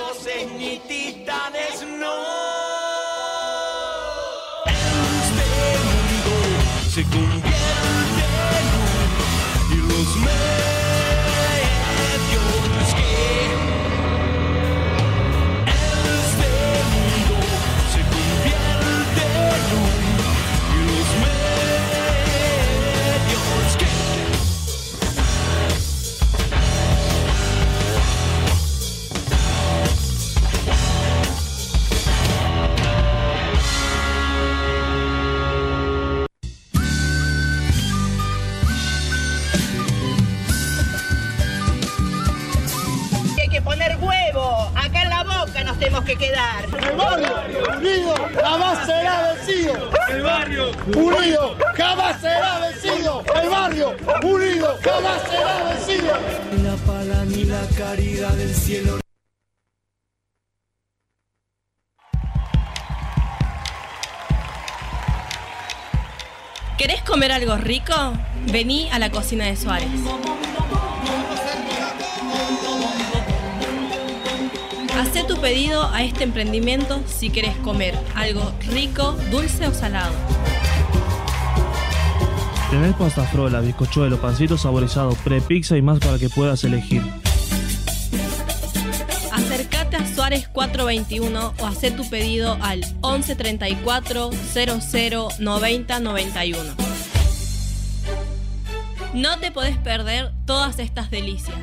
dioses ni titanes, no. Este mundo se convierte en luz y los medios que este mundo se convierte en luz y los medios que poner huevo, acá en la boca nos tenemos que quedar. El barrio unido jamás será vencido. El barrio unido jamás será vencido. El barrio unido jamás será vencido. ni la pala ni la caridad del cielo. ¿Querés comer algo rico? Vení a la cocina de Suárez. Hacé tu pedido a este emprendimiento si querés comer algo rico, dulce o salado. Tenés pasta frola, bizcochuelo, pancito saborizado, pre-pizza y más para que puedas elegir. Acércate a Suárez 421 o hacé tu pedido al 11 34 00 90 91. No te podés perder todas estas delicias.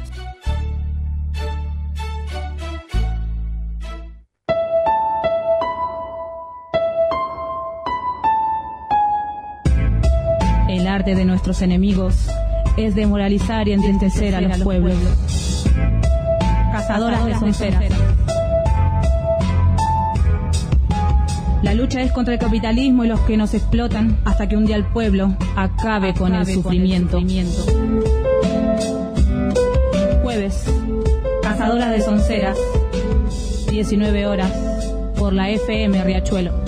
El arte de nuestros enemigos es demoralizar y entristecer a los pueblos. Cazadoras de sonceras. La lucha es contra el capitalismo y los que nos explotan hasta que un día el pueblo acabe con el sufrimiento. Jueves, Cazadoras de sonceras, 19 horas, por la FM Riachuelo.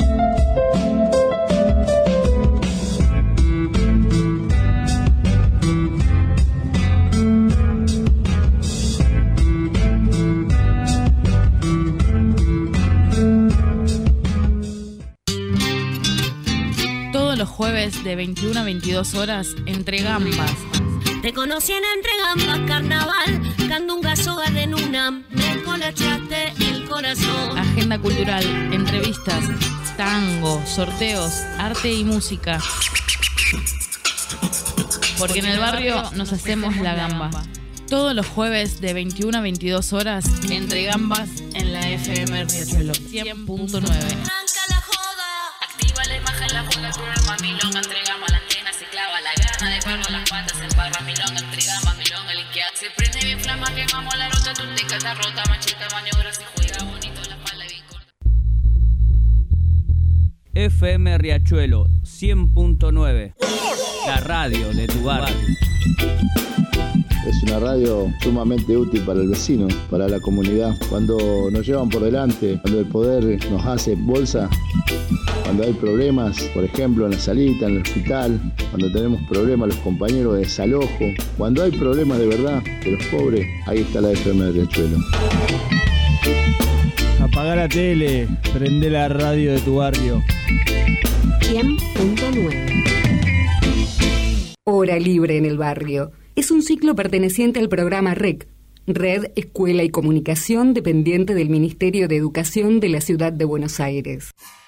Jueves de 21 a 22 horas, Entre Gambas. Te conocí en Entre Gambas, carnaval, candunga, soga de nuna, me colachaste el corazón. Agenda cultural, entrevistas, tango, sorteos, arte y música. Porque en el barrio nos hacemos la gamba. Todos los jueves de 21 a 22 horas, Entre Gambas en la FM Riachuelo 100.9. La imagen, la bola, turma, milonga, entregamos la antena, se clava la gana de perro, las patas, en barra, milonga, entregamos, milonga, el que se prende bien flama, quemamos la rota, tu teca está rota, macheta, maniobra, se juega bonito, la espalda bien corta. FM Riachuelo 100.9, la radio de tu barrio. Es una radio sumamente útil para el vecino, para la comunidad. Cuando nos llevan por delante, cuando el poder nos hace bolsa, cuando hay problemas, por ejemplo, en la salita, en el hospital, cuando tenemos problemas los compañeros de desalojo, cuando hay problemas de verdad de los pobres, ahí está la FM de Riachuelo. Apagá la tele, prende la radio de tu barrio. 100.9. Hora libre en el barrio. Es un ciclo perteneciente al programa REC, Red, Escuela y Comunicación, dependiente del Ministerio de Educación de la Ciudad de Buenos Aires.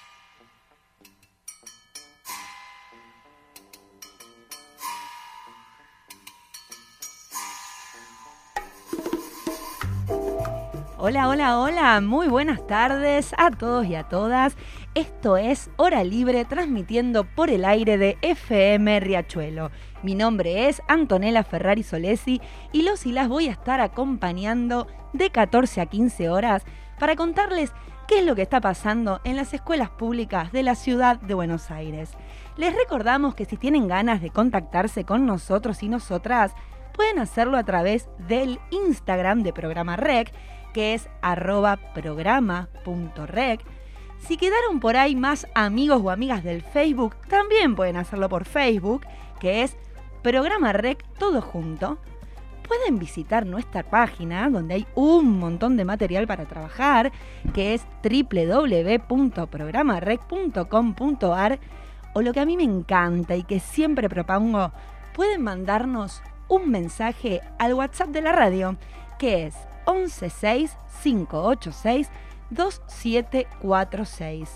Hola, hola, hola, muy buenas tardes a todos y a todas. Esto es Hora Libre, transmitiendo por el aire de FM Riachuelo. Mi nombre es Antonella Ferrari Solesi y los y las voy a estar acompañando de 14 a 15 horas para contarles qué es lo que está pasando en las escuelas públicas de la ciudad de Buenos Aires. Les recordamos que si tienen ganas de contactarse con nosotros y nosotras, pueden hacerlo a través del Instagram de Programa Rec, que es @programa.rec. Si quedaron por ahí más amigos o amigas del Facebook, también pueden hacerlo por Facebook, que es Programa Rec todo junto. pueden visitar nuestra página, donde hay un montón de material para trabajar, que es www.programarec.com.ar, o lo que a mí me encanta y que siempre propongo, pueden mandarnos un mensaje al WhatsApp de la radio, que es 116-586-2746.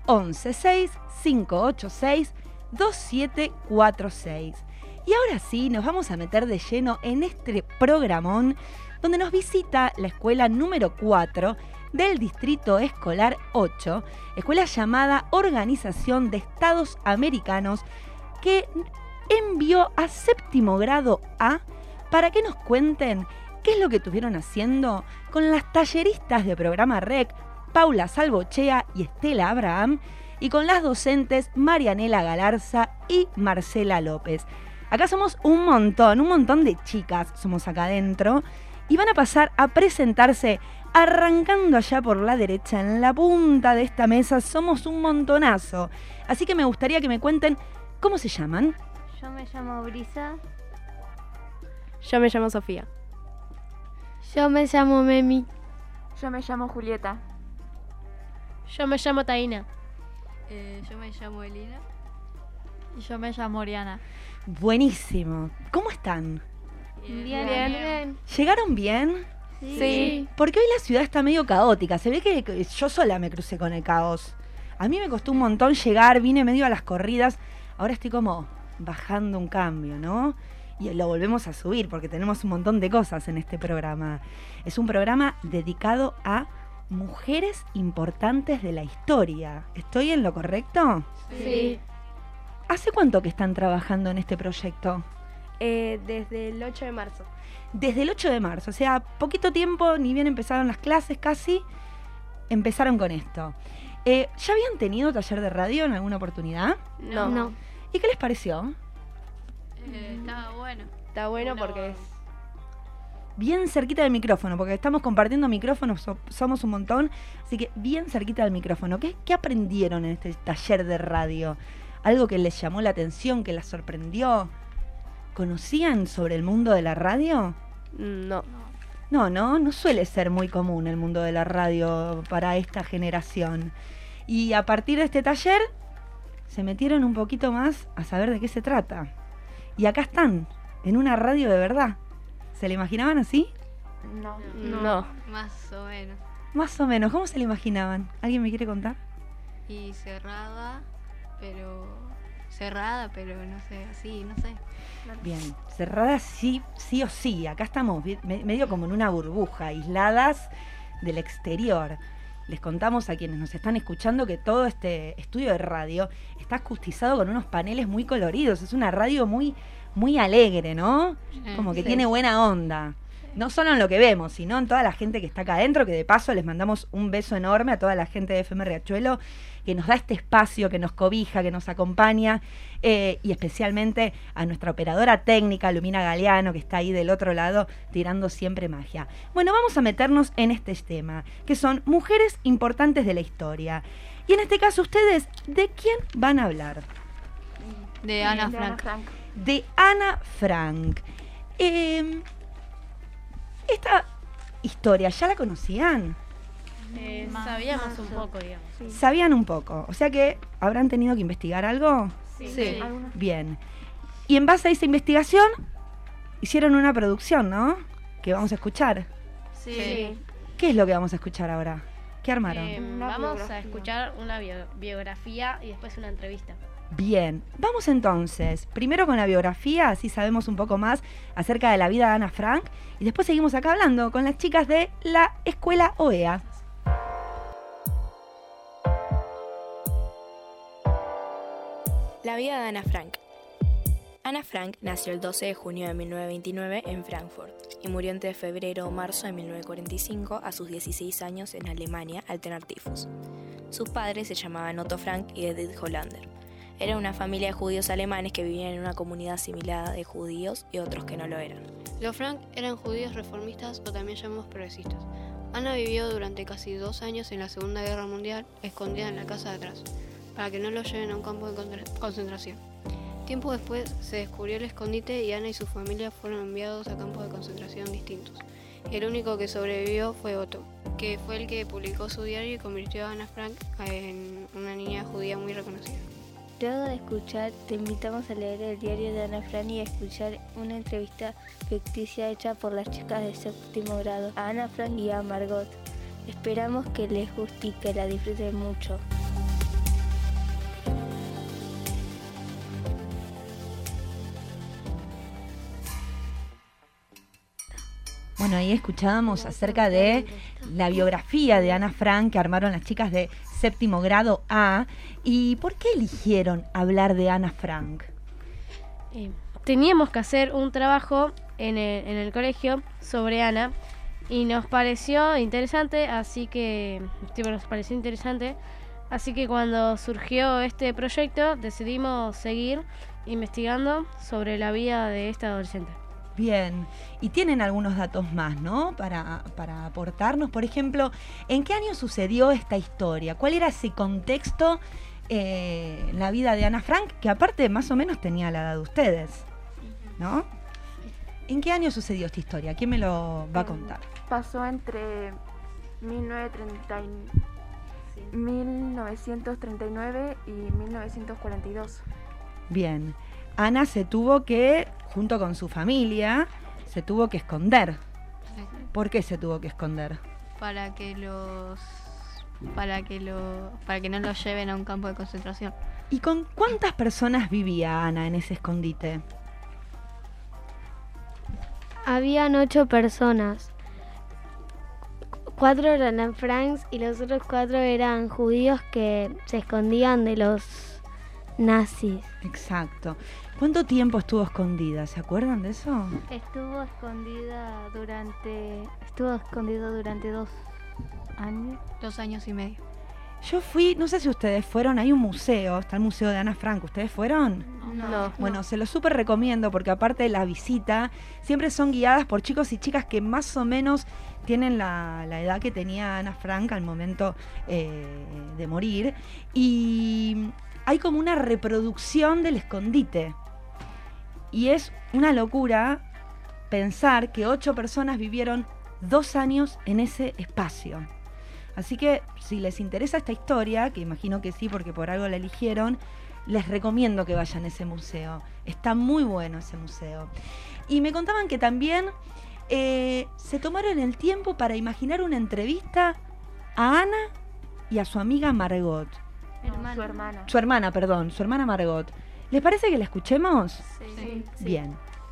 116-586-2746. Y ahora sí, nos vamos a meter de lleno en este programón donde nos visita la escuela número 4 del Distrito Escolar 8, escuela llamada Organización de Estados Americanos, que envió a séptimo grado A para que nos cuenten qué es lo que estuvieron haciendo con las talleristas de Programa Rec, Paula Salvochea y Estela Abraham, y con las docentes Marianela Galarza y Marcela López. Acá somos un montón de chicas somos acá adentro, y van a pasar a presentarse arrancando allá por la derecha, en la punta de esta mesa. Somos un montonazo, así que me gustaría que me cuenten cómo se llaman. Yo me llamo Brisa. Yo me llamo Sofía. Yo me llamo Memi. Yo me llamo Julieta. Yo me llamo Taina. Yo me llamo Elina. Y yo me llamo Oriana. Buenísimo. ¿Cómo están? Bien. ¿Llegaron bien? Sí. Porque hoy la ciudad está medio caótica. Se ve que yo sola me crucé con el caos. A mí me costó un montón llegar, vine medio a las corridas. Ahora estoy como bajando un cambio, ¿no? Y lo volvemos a subir porque tenemos un montón de cosas en este programa. Es un programa dedicado a mujeres importantes de la historia. ¿Estoy en lo correcto? Sí. ¿Hace cuánto que están trabajando en este proyecto? Desde el 8 de marzo. Desde el 8 de marzo, o sea, poquito tiempo, ni bien empezaron las clases casi, empezaron con esto. ¿Ya habían tenido taller de radio en alguna oportunidad? No. ¿Y qué les pareció? Estaba bueno. Está bueno porque es bien cerquita del micrófono, porque estamos compartiendo micrófonos, somos un montón, así que bien cerquita del micrófono. ¿Qué aprendieron en este taller de radio? ¿Algo que les llamó la atención, que las sorprendió? ¿Conocían sobre el mundo de la radio? No. No suele ser muy común el mundo de la radio para esta generación. Y a partir de este taller se metieron un poquito más a saber de qué se trata. Y acá están, en una radio de verdad. ¿Se la imaginaban así? No. Más o menos. Más o menos. ¿Cómo se la imaginaban? ¿Alguien me quiere contar? Y cerrada, pero no sé, así, no sé. Bien, cerrada sí o sí. Acá estamos medio como en una burbuja, aisladas del exterior. Les contamos a quienes nos están escuchando que todo este estudio de radio está acustizado con unos paneles muy coloridos. Es una radio muy, muy alegre, ¿no? Como que tiene buena onda. No solo en lo que vemos, sino en toda la gente que está acá adentro, que de paso les mandamos un beso enorme a toda la gente de FM Riachuelo, que nos da este espacio, que nos cobija, que nos acompaña, y especialmente a nuestra operadora técnica, Lumina Galeano, que está ahí del otro lado tirando siempre magia. Bueno, vamos a meternos en este tema, que son mujeres importantes de la historia. Y en este caso, ustedes, ¿de quién van a hablar? De Ana Frank. De Ana Frank. Esta historia, ¿ya la conocían? Sabíamos un poco, digamos. Sí. Sabían un poco, o sea que habrán tenido que investigar algo. Sí. Bien. Y en base a esa investigación hicieron una producción, ¿no? Que vamos a escuchar. Sí. ¿Qué es lo que vamos a escuchar ahora? ¿Qué armaron? Vamos a escuchar una biografía y después una entrevista. Bien, vamos entonces, primero con la biografía, así sabemos un poco más acerca de la vida de Ana Frank, y después seguimos acá hablando con las chicas de la Escuela OEA. La vida de Ana Frank. Ana Frank nació el 12 de junio de 1929 en Frankfurt y murió entre febrero o marzo de 1945 a sus 16 años en Alemania al tener tifus. Sus padres se llamaban Otto Frank y Edith Hollander. Era una familia de judíos alemanes que vivían en una comunidad asimilada de judíos y otros que no lo eran. Los Frank eran judíos reformistas o también llamados progresistas. Ana vivió durante casi 2 años en la Segunda Guerra Mundial, escondida en la casa de atrás, para que no lo lleven a un campo de concentración. Tiempo después se descubrió el escondite y Ana y su familia fueron enviados a campos de concentración distintos. El único que sobrevivió fue Otto, que fue el que publicó su diario y convirtió a Ana Frank en una niña judía muy reconocida. Luego de escuchar, te invitamos a leer el diario de Ana Frank y a escuchar una entrevista ficticia hecha por las chicas de 7º grado, a Ana Frank y a Margot. Esperamos que les guste y que la disfruten mucho. Bueno, ahí escuchábamos acerca de la biografía de Ana Frank que armaron las chicas de 7º grado A. ¿Y por qué eligieron hablar de Ana Frank? Teníamos que hacer un trabajo en el colegio sobre Ana y nos pareció interesante, así que cuando surgió este proyecto decidimos seguir investigando sobre la vida de esta adolescente. Bien, y tienen algunos datos más, ¿no? Para aportarnos, por ejemplo, ¿en qué año sucedió esta historia? ¿Cuál era ese contexto en la vida de Ana Frank? Que aparte más o menos tenía la edad de ustedes, ¿no? ¿En qué año sucedió esta historia? ¿Quién me lo va a contar? Pasó entre 1939 y 1942. Bien. Ana se tuvo que, junto con su familia, se tuvo que esconder. Sí. ¿Por qué se tuvo que esconder? Para que no los lleven a un campo de concentración. ¿Y con cuántas personas vivía Ana en ese escondite? Habían 8 personas. 4 eran Ana Franks y los otros 4 eran judíos que se escondían de los nazis. Exacto. ¿Cuánto tiempo estuvo escondida? ¿Se acuerdan de eso? Estuvo escondido durante 2 años. 2 años y medio. Yo fui, no sé si ustedes fueron, hay un museo, está el Museo de Ana Frank, ¿ustedes fueron? No. Bueno, se lo súper recomiendo porque aparte de la visita, siempre son guiadas por chicos y chicas que más o menos tienen la edad que tenía Ana Frank al momento de morir. Y hay como una reproducción del escondite. Y es una locura pensar que 8 personas vivieron 2 años en ese espacio. Así que si les interesa esta historia, que imagino que sí porque por algo la eligieron, les recomiendo que vayan a ese museo. Está muy bueno ese museo. Y me contaban que también se tomaron el tiempo para imaginar una entrevista a Ana y a su amiga Margot. Su hermana Margot. ¿Les parece que la escuchemos? Sí. Bien.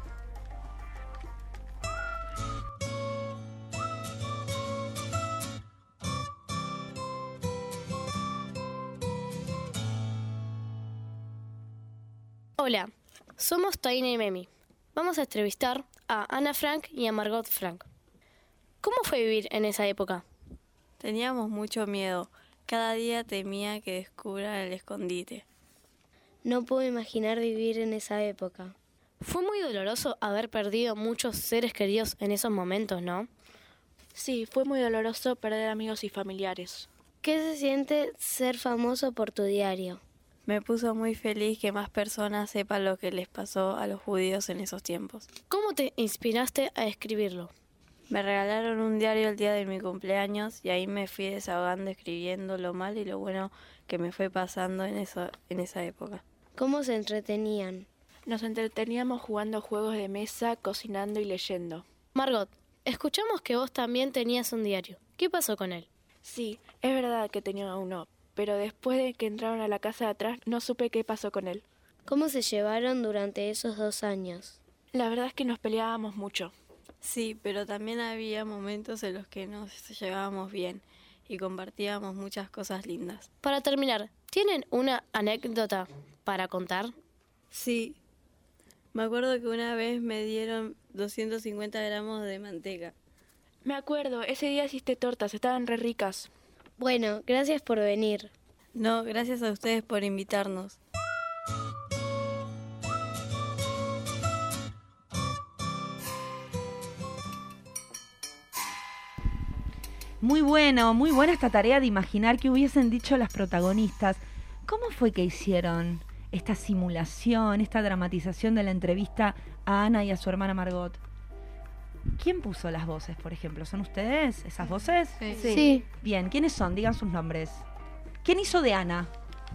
Hola, somos Taina y Memi. Vamos a entrevistar a Ana Frank y a Margot Frank. ¿Cómo fue vivir en esa época? Teníamos mucho miedo. Cada día temía que descubran el escondite. No puedo imaginar vivir en esa época. Fue muy doloroso haber perdido muchos seres queridos en esos momentos, ¿no? Sí, fue muy doloroso perder amigos y familiares. ¿Qué se siente ser famoso por tu diario? Me puso muy feliz que más personas sepan lo que les pasó a los judíos en esos tiempos. ¿Cómo te inspiraste a escribirlo? Me regalaron un diario el día de mi cumpleaños y ahí me fui desahogando escribiendo lo mal y lo bueno que me fue pasando en esa época. ¿Cómo se entretenían? Nos entreteníamos jugando juegos de mesa, cocinando y leyendo. Margot, escuchamos que vos también tenías un diario. ¿Qué pasó con él? Sí, es verdad que tenía uno, pero después de que entraron a la casa de atrás no supe qué pasó con él. ¿Cómo se llevaron durante esos 2 años? La verdad es que nos peleábamos mucho. Sí, pero también había momentos en los que nos llevábamos bien y compartíamos muchas cosas lindas. Para terminar, ¿tienen una anécdota para contar? Sí. Me acuerdo que una vez me dieron 250 gramos de manteca. Me acuerdo, ese día hiciste tortas, estaban re ricas. Bueno, gracias por venir. No, gracias a ustedes por invitarnos. Muy buena esta tarea de imaginar qué hubiesen dicho las protagonistas. ¿Cómo fue que hicieron esta simulación, esta dramatización de la entrevista a Ana y a su hermana Margot. ¿Quién puso las voces, por ejemplo? ¿Son ustedes esas voces? Sí. Bien, ¿quiénes son? Digan sus nombres. ¿Quién hizo de Ana?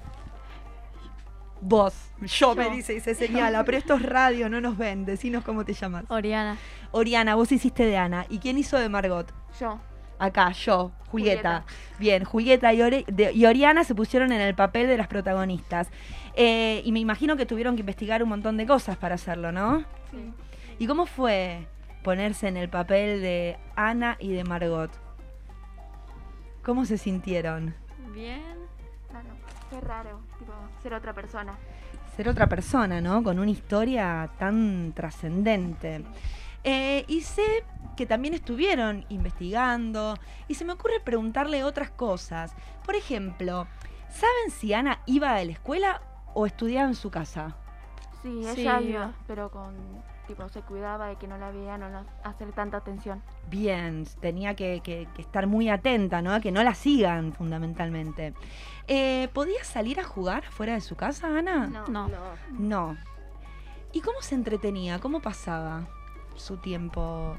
Vos. Yo me dice y se señala, pero esto es radio, no nos ven. Decinos cómo te llamas. Oriana. Oriana, vos hiciste de Ana. ¿Y quién hizo de Margot? Yo. Acá, yo, Julieta. Bien, Julieta y Oriana se pusieron en el papel de las protagonistas. Y me imagino que tuvieron que investigar un montón de cosas para hacerlo, ¿no? Sí. ¿Y cómo fue ponerse en el papel de Ana y de Margot? ¿Cómo se sintieron? Bien. Claro, qué raro, tipo, ser otra persona. Ser otra persona, ¿no? Con una historia tan trascendente. Y sé que también estuvieron investigando y se me ocurre preguntarle otras cosas. Por ejemplo, ¿saben si Ana iba a la escuela o estudiaba en su casa? Sí, ella iba, pero se cuidaba de que no la vean o no hacer tanta atención. Bien, tenía que estar muy atenta, ¿no? A que no la sigan, fundamentalmente. ¿Podía salir a jugar fuera de su casa, Ana? No. ¿Y cómo se entretenía? ¿Cómo pasaba su tiempo?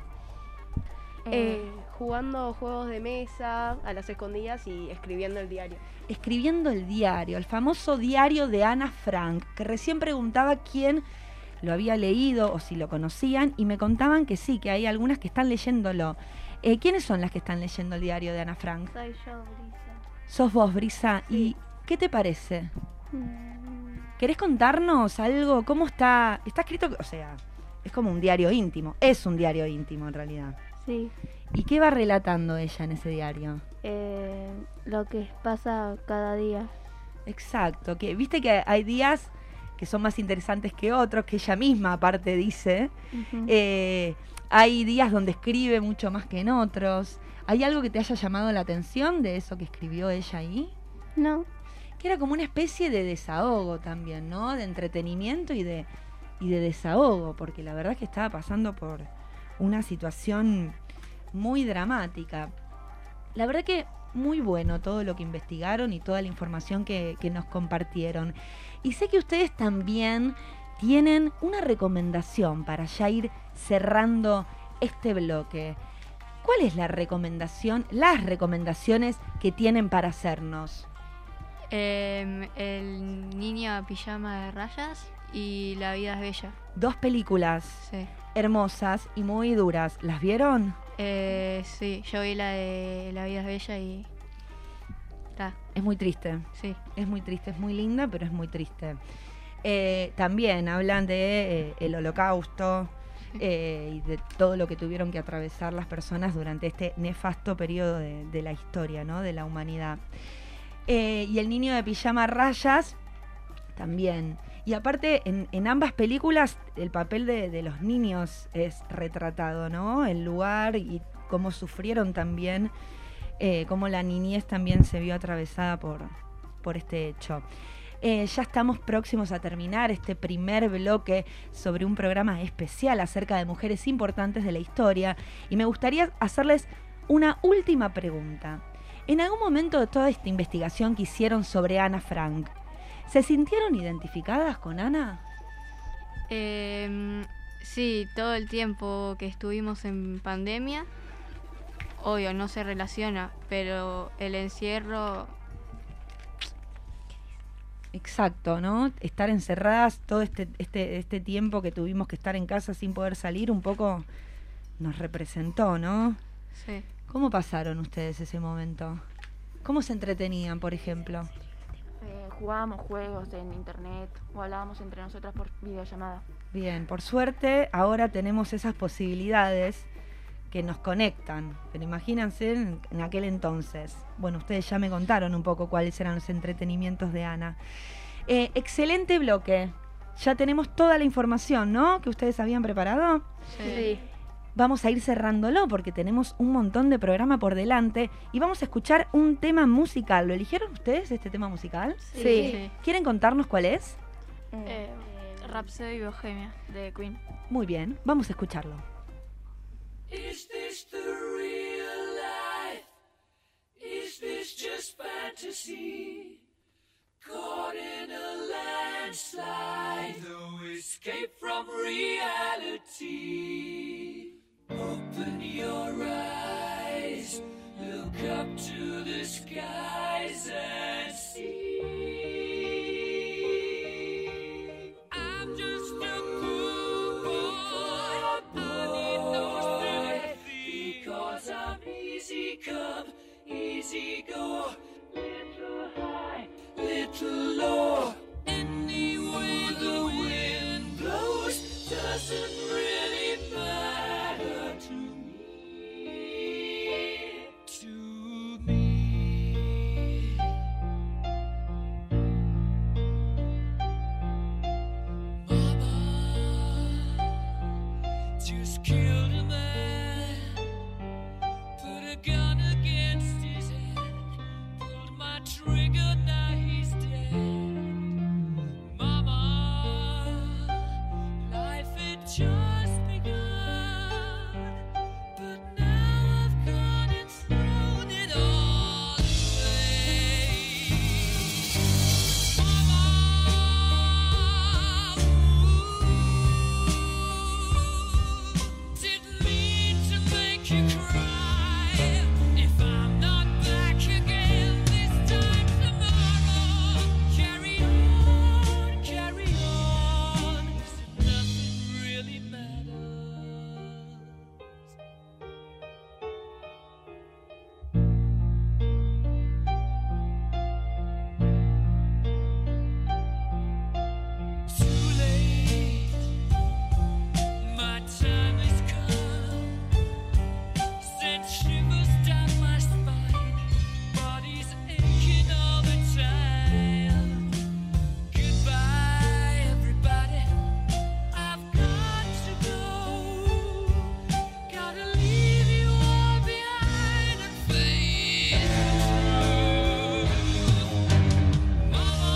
Jugando juegos de mesa, a las escondidas y escribiendo el diario. Escribiendo el diario, el famoso diario de Ana Frank, que recién preguntaba quién lo había leído o si lo conocían, y me contaban que sí, que hay algunas que están leyéndolo. ¿Quiénes son las que están leyendo el diario de Ana Frank? Soy yo, Brisa. ¿Sos vos, Brisa? Sí. ¿Y qué te parece? ¿Querés contarnos algo? ¿Cómo está? Está escrito, o sea, es como un diario íntimo. Es un diario íntimo, en realidad. Sí. ¿Y qué va relatando ella en ese diario? Lo que pasa cada día. Exacto. Que viste que hay días que son más interesantes que otros, que ella misma aparte dice. Hay días donde escribe mucho más que en otros. ¿Hay algo que te haya llamado la atención de eso que escribió ella ahí? No. Que era como una especie de desahogo también, ¿no? De entretenimiento y de desahogo, porque la verdad es que estaba pasando por una situación muy dramática. La verdad que muy bueno todo lo que investigaron y toda la información que nos compartieron. Y sé que ustedes también tienen una recomendación para ya ir cerrando este bloque. ¿Cuál es la recomendación, las recomendaciones que tienen para hacernos? El niño a pijama de rayas y La vida es bella. 2 películas hermosas y muy duras. ¿Las vieron? Sí, yo vi la de La vida es bella y... Es muy triste. Sí. Es muy triste, es muy linda, pero es muy triste. También hablan de el Holocausto y de todo lo que tuvieron que atravesar las personas durante este nefasto periodo de la historia, ¿no? De la humanidad. Y el niño de pijama rayas también. Y aparte, en ambas películas, el papel de los niños es retratado, ¿no? El lugar y cómo sufrieron también, cómo la niñez también se vio atravesada por este hecho. Ya estamos próximos a terminar este primer bloque sobre un programa especial acerca de mujeres importantes de la historia. Y me gustaría hacerles una última pregunta. En algún momento de toda esta investigación que hicieron sobre Ana Frank, ¿se sintieron identificadas con Ana? Sí, todo el tiempo que estuvimos en pandemia, obvio, no se relaciona, pero el encierro... Exacto, ¿no? Estar encerradas todo este tiempo que tuvimos que estar en casa sin poder salir, un poco nos representó, ¿no? Sí. ¿Cómo pasaron ustedes ese momento? ¿Cómo se entretenían, por ejemplo? Jugábamos juegos en internet o hablábamos entre nosotras por videollamada. Bien, por suerte ahora tenemos esas posibilidades que nos conectan, pero imagínense en aquel entonces. Bueno, ustedes ya me contaron un poco cuáles eran los entretenimientos de Ana. Excelente bloque. Ya tenemos toda la información, ¿no? Que ustedes habían preparado. Sí. Vamos a ir cerrándolo porque tenemos un montón de programa por delante y vamos a escuchar un tema musical. ¿Lo eligieron ustedes, este tema musical? Sí. ¿Quieren contarnos cuál es? Rhapsody Bohemia, de Queen. Muy bien, vamos a escucharlo. Is this the real life? Is this just fantasy? caught in a landslide. No escape from reality. Open your eyes, look up to the skies and see. I'm just a poor boy, I need no sympathy, 'cause I'm easy come, easy go, little high, little low. Any way the wind blows doesn't really matter to me, to me. Mama just killed a man, put a gun against his head, pulled my trigger, now he's dead. Mama, life had just begun, but now I've gone and thrown it all away. Mama, didn't mean to make you cry. If I'm not back again this time tomorrow, carry on, 'cause nothing really matters. Too late, my time has come. Sent shivers down my spine, body's aching all the time. Goodbye, everybody, I've got to go. Gotta leave you all behind and face the truth. Mama,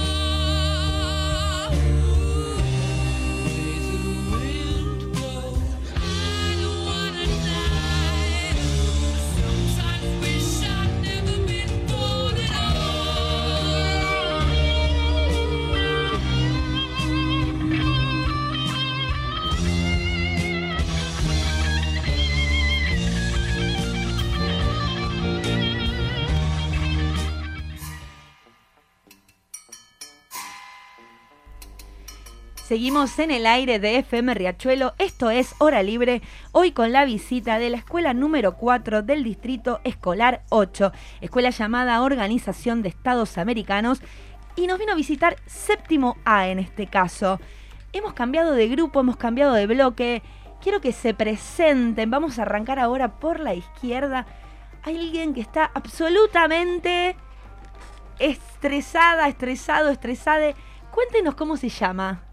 days of wind blow, I don't wanna die. Sometimes wish I'd never been born at Seguimos en el aire de FM Riachuelo, esto es Hora Libre, hoy con la visita de la escuela número 4 del Distrito Escolar 8, escuela llamada Organización de Estados Americanos, y nos vino a visitar séptimo A en este caso. Hemos cambiado de grupo, hemos cambiado de bloque, quiero que se presenten, vamos a arrancar ahora por la izquierda. Hay alguien que está absolutamente estresada, estresado. Cuéntenos cómo se llama.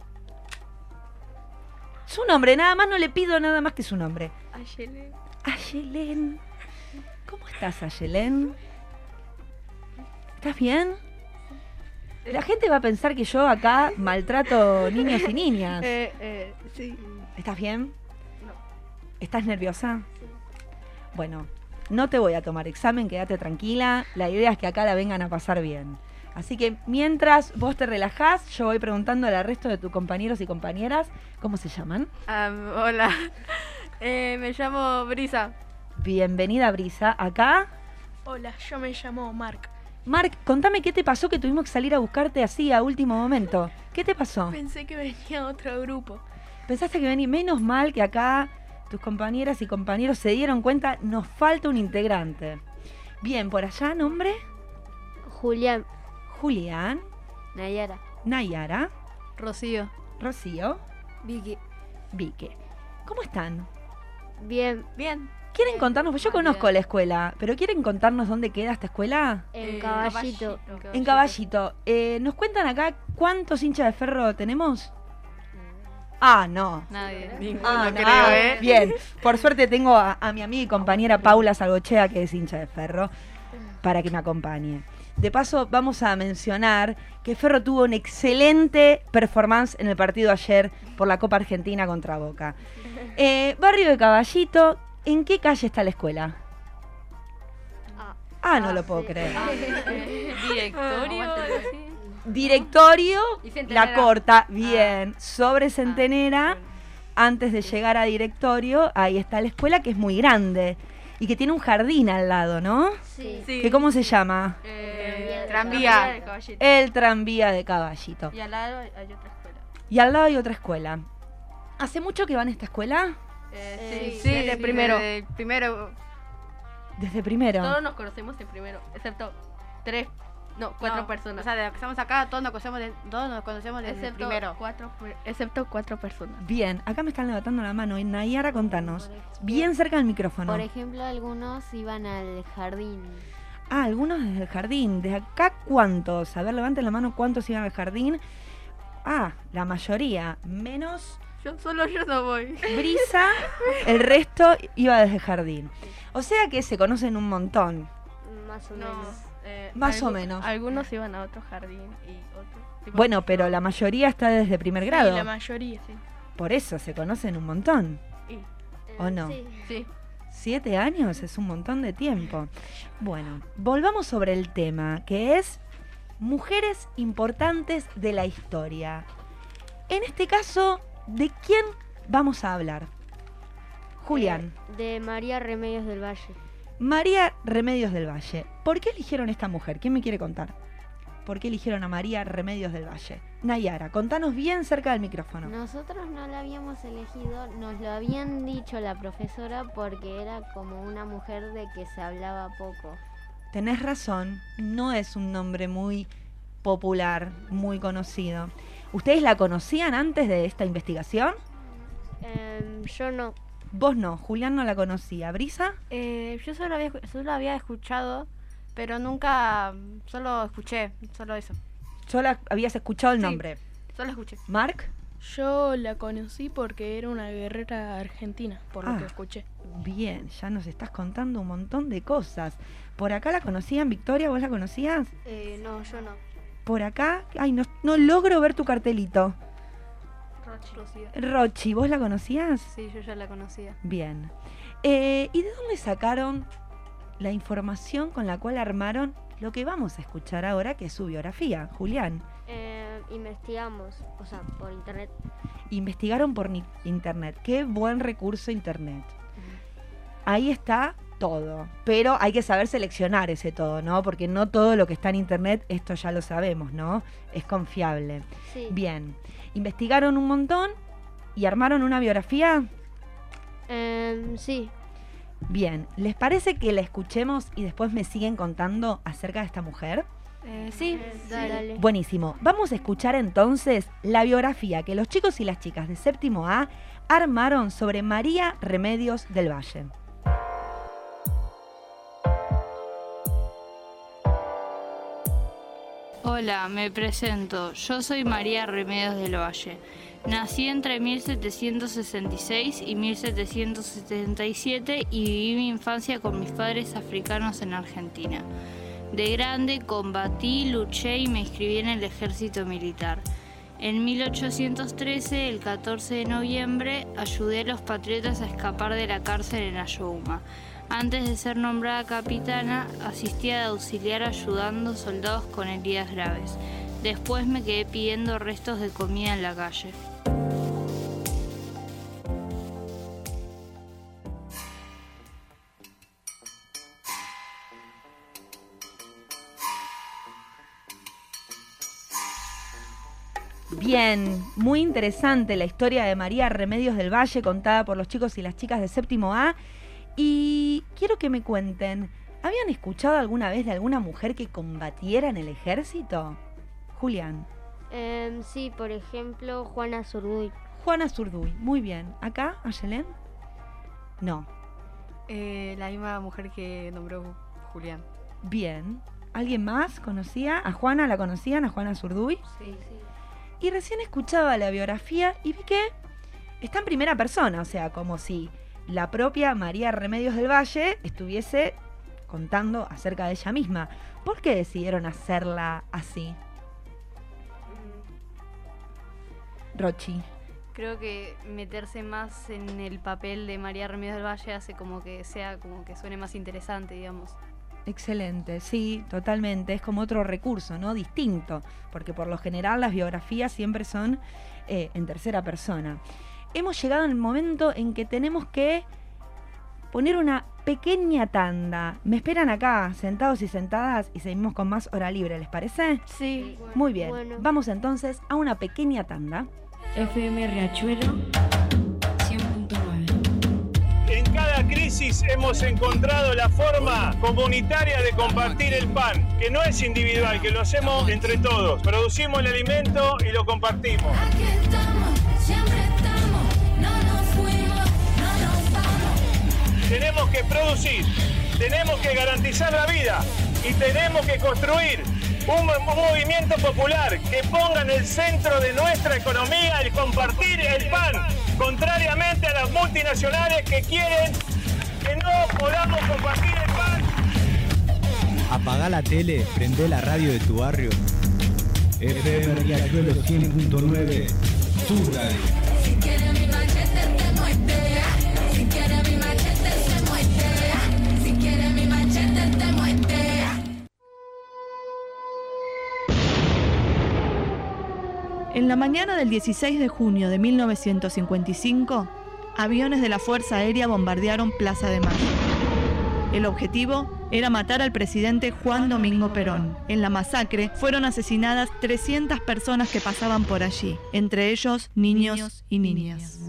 Su nombre, nada más, no le pido nada más que su nombre. Ayelen. Ayelen. ¿Cómo estás, Ayelen? ¿Estás bien? La gente va a pensar que yo acá maltrato niños y niñas. Sí. ¿Estás bien? No. ¿Estás nerviosa? Bueno, no te voy a tomar examen, quédate tranquila. La idea es que acá la vengan a pasar bien. Así que mientras vos te relajás, yo voy preguntando al resto de tus compañeros y compañeras, ¿cómo se llaman? Hola, me llamo Brisa. Bienvenida, Brisa. ¿Acá? Hola, yo me llamo Mark. Mark, contame qué te pasó que tuvimos que salir a buscarte así a último momento. ¿Qué te pasó? Pensé que venía otro grupo. ¿Pensaste que venía? Menos mal que acá tus compañeras y compañeros se dieron cuenta, nos falta un integrante. Bien, por allá, ¿nombre? Julián. Julián. Nayara. Nayara. Rocío. Rocío. Vicky. Vicky. ¿Cómo están? Bien. Bien. ¿Quieren contarnos? Yo conozco la escuela, pero ¿quieren contarnos dónde queda esta escuela? En Caballito. En Caballito. ¿Nos cuentan acá cuántos hinchas de ferro tenemos? Ah, no. Nadie. Ninguno, creo, Bien. Por suerte tengo a mi amiga y compañera Paula Salgochea, que es hincha de ferro, para que me acompañe. De paso, vamos a mencionar que Ferro tuvo una excelente performance en el partido ayer por la Copa Argentina contra Boca. Barrio de Caballito, ¿en qué calle está la escuela? No lo puedo creer. Directorio. Directorio, Y Centenera. la corta, bien. Sobre Centenera, antes de llegar a directorio, ahí está la escuela, que es muy grande y que tiene un jardín al lado, ¿no? Sí. ¿Que cómo se llama? Tranvía de Caballito. El tranvía de Caballito. Y al lado hay otra escuela. Y al lado hay otra escuela. ¿Hace mucho que van a esta escuela? Sí, desde primero. Desde primero. Todos nos conocemos en primero, excepto 4 personas. O sea, de que estamos acá, todos nos conocemos desde Excepto primero. Excepto 4 personas. Bien, acá me están levantando la mano. Y Nayara, contanos. Bien cerca del micrófono. Por ejemplo, algunos iban al jardín. Ah, algunos desde el jardín. ¿De acá cuántos? A ver, levanten la mano cuántos iban al jardín. Ah, la mayoría. Menos Yo no voy. Brisa, el resto iba desde el jardín. O sea que se conocen un montón. Más o No, menos. Más o menos. Algunos iban a otro jardín y otros. Bueno, pero la mayoría está desde primer grado. Sí, la mayoría, sí. Por eso se conocen un montón. ¿O no? Sí. 7 años es un montón de tiempo. Bueno, volvamos sobre el tema, que es mujeres importantes de la historia. En este caso, ¿de quién vamos a hablar? Julián. De María Remedios del Valle. María Remedios del Valle. ¿Por qué eligieron a esta mujer? ¿Quién me quiere contar? ¿Por qué eligieron a María Remedios del Valle? Nayara, contanos bien cerca del micrófono. Nosotros no la habíamos elegido, nos lo habían dicho la profesora porque era como una mujer de que se hablaba poco. Tenés razón, no es un nombre muy popular, muy conocido. ¿Ustedes la conocían antes de esta investigación? Yo no. Vos no, Julián no la conocía. ¿Brisa? Yo solo había escuchado, pero nunca, solo escuché, solo eso. Solo habías escuchado el Sí. nombre. Solo escuché. ¿Marc? Yo la conocí porque era una guerrera argentina, por lo Ah. que escuché. Bien, ya nos estás contando un montón de cosas. ¿Por acá la conocían, Victoria? ¿Vos la conocías? No, yo no. ¿Por acá? Ay, no logro ver tu cartelito. Rochi, ¿vos la conocías? Sí, yo ya la conocía. Bien. ¿Y de dónde sacaron la información con la cual armaron lo que vamos a escuchar ahora, que es su biografía? Julián. Investigamos, o sea, por internet. Investigaron por internet. Qué buen recurso internet. Ahí está todo, pero hay que saber seleccionar ese todo, ¿no? Porque no todo lo que está en internet, esto ya lo sabemos, ¿no? Es confiable. Sí. Bien. ¿Investigaron un montón y armaron una biografía? Sí. Bien. ¿Les parece que la escuchemos y después me siguen contando acerca de esta mujer? Sí. Dale. Buenísimo. Vamos a escuchar entonces la biografía que los chicos y las chicas de séptimo A armaron sobre María Remedios del Valle. Hola, me presento. Yo soy María Remedios del Valle. Nací entre 1766 y 1777 y viví mi infancia con mis padres africanos en Argentina. De grande combatí, luché y me inscribí en el ejército militar. En 1813, el 14 de noviembre, ayudé a los patriotas a escapar de la cárcel en Ayohuma. Antes de ser nombrada capitana, asistía de auxiliar ayudando soldados con heridas graves. Después me quedé pidiendo restos de comida en la calle. Bien, muy interesante la historia de María Remedios del Valle contada por los chicos y las chicas de séptimo A. Y quiero que me cuenten, ¿habían escuchado alguna vez de alguna mujer que combatiera en el ejército? Julián. Sí, por ejemplo, Juana Zurduy. Juana Zurduy, muy bien. ¿Acá, Ayelén? No. La misma mujer que nombró Julián. Bien. ¿Alguien más conocía? ¿A Juana la conocían? ¿A Juana Zurduy? Sí. Y recién escuchaba la biografía y vi que está en primera persona, o sea, como si la propia María Remedios del Valle estuviese contando acerca de ella misma. ¿Por qué decidieron hacerla así? Rochi. Creo que meterse más en el papel de María Remedios del Valle hace como que sea, como que suene más interesante, digamos. Excelente, sí, totalmente. Es como otro recurso, ¿no? Distinto, porque por lo general las biografías siempre son en tercera persona. Hemos llegado al momento en que tenemos que poner una pequeña tanda. Me esperan acá, sentados y sentadas, y seguimos con más Hora Libre, ¿les parece? Sí. Muy bien. Vamos entonces a una pequeña tanda. FM Riachuelo 100.9. En cada crisis hemos encontrado la forma comunitaria de compartir el pan, que no es individual, que lo hacemos entre todos. Producimos el alimento y lo compartimos. Aquí estamos, siempre estamos, no nos fuimos, no nos vamos. Tenemos que producir, tenemos que garantizar la vida y tenemos que construir un movimiento popular que ponga en el centro de nuestra economía el compartir el pan, contrariamente a las multinacionales que quieren que no podamos compartir el pan. Apagá la tele, prendé la radio de tu barrio. FM Riachuelo 100.9, tu radio. Si quieres mi machete te muestea, si quieres mi machete se muestea, si quieres mi machete te muestea. En la mañana del 16 de junio de 1955, aviones de la Fuerza Aérea bombardearon Plaza de Mayo. El objetivo era matar al presidente Juan Domingo Perón. En la masacre fueron asesinadas 300 personas que pasaban por allí, entre ellos niños y niñas.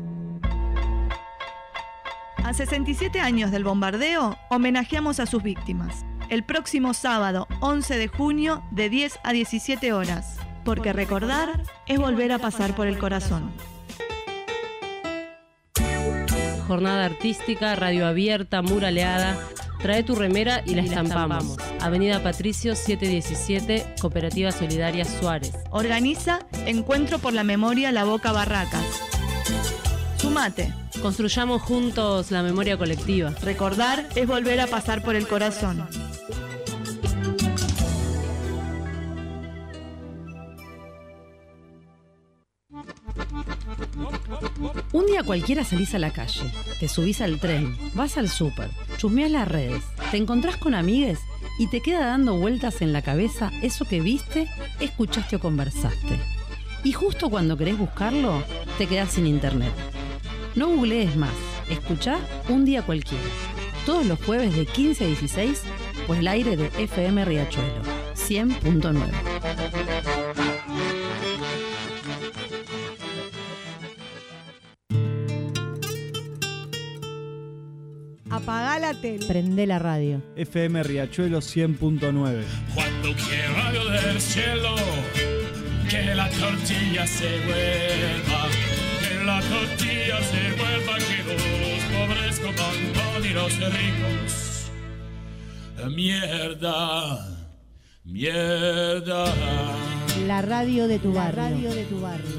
A 67 años del bombardeo, homenajeamos a sus víctimas. El próximo sábado, 11 de junio, de 10 a 17 horas. Porque recordar es volver a pasar por el corazón. Jornada artística, radio abierta, muraleada. Trae tu remera y la estampamos. Avenida Patricio 717, Cooperativa Solidaria Suárez. Organiza Encuentro por la Memoria La Boca Barracas. Sumate. Construyamos juntos la memoria colectiva. Recordar es volver a pasar por el corazón. Un día cualquiera salís a la calle, te subís al tren, vas al súper, chusmeás las redes, te encontrás con amigues y te queda dando vueltas en la cabeza eso que viste, escuchaste o conversaste. Y justo cuando querés buscarlo, te quedás sin internet. No googlees más, escuchá Un Día Cualquiera. Todos los jueves de 15 a 16 por el aire de FM Riachuelo 100.9. Apagá la tele. Prende la radio. FM Riachuelo 100.9. Cuando quiera yo del cielo, que la tortilla se vuelva, que la tortilla se vuelva, que los pobres coman pan y los ricos. Mierda, mierda. La radio de tu barrio. La radio de tu barrio.